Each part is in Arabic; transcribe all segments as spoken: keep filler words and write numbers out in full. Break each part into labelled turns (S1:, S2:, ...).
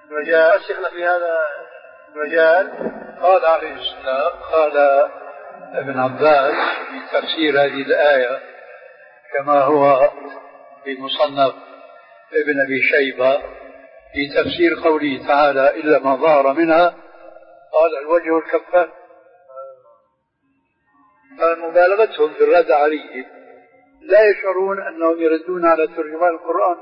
S1: مجال شيخنا في هذا المجال. قال عليه السلام، قال ابن عباس في تفسير هذه الآية كما هو في مصنف ابن أبي شيبة في تفسير قوله تعالى إلا ما ظهر منها، قال الوجه والكفان. مبالغتهم في الرد عليه لا يشعرون أنهم يردون على ترجمان القرآن.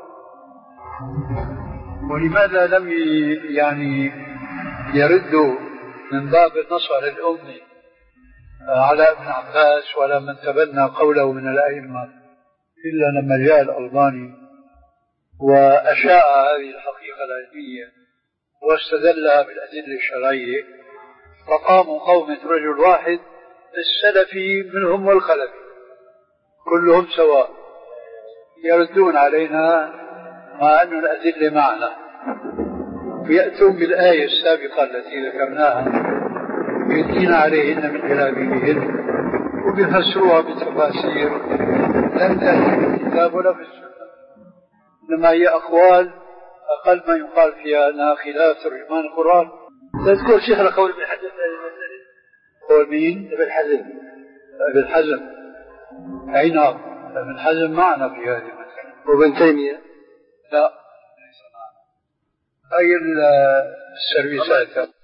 S1: ولماذا لم يعني يردوا من باب النصر للأمة على ابن عباس ولا من تبنى قوله من الأئمة إلا لما جاء الألباني وأشاع هذه الحقيقة العلمية واستدلها بالأدلة الشرعية، فقاموا قومة رجل واحد السلفي منهم والخلفي كلهم سواء يردون علينا مع أن الأدلة معنا، ويأتون بالآية السابقة التي ذكرناها يدين عليهن من جلابيبهن وبيفسروها بتفاسير لم تأتي في الكتاب ولا في السنة، إنما هي أقوال أقل ما يقال فيها أنها خلاف ترجمان القرآن.
S2: تذكر شيخنا قول ابن حزم
S1: قول مين؟
S2: ابن حزم.
S1: ابن حزم أي نعم، ابن حزم معنا في هذه المسألة.
S2: وابن تيمية
S1: لا ليس معنا. أي السيرفيسات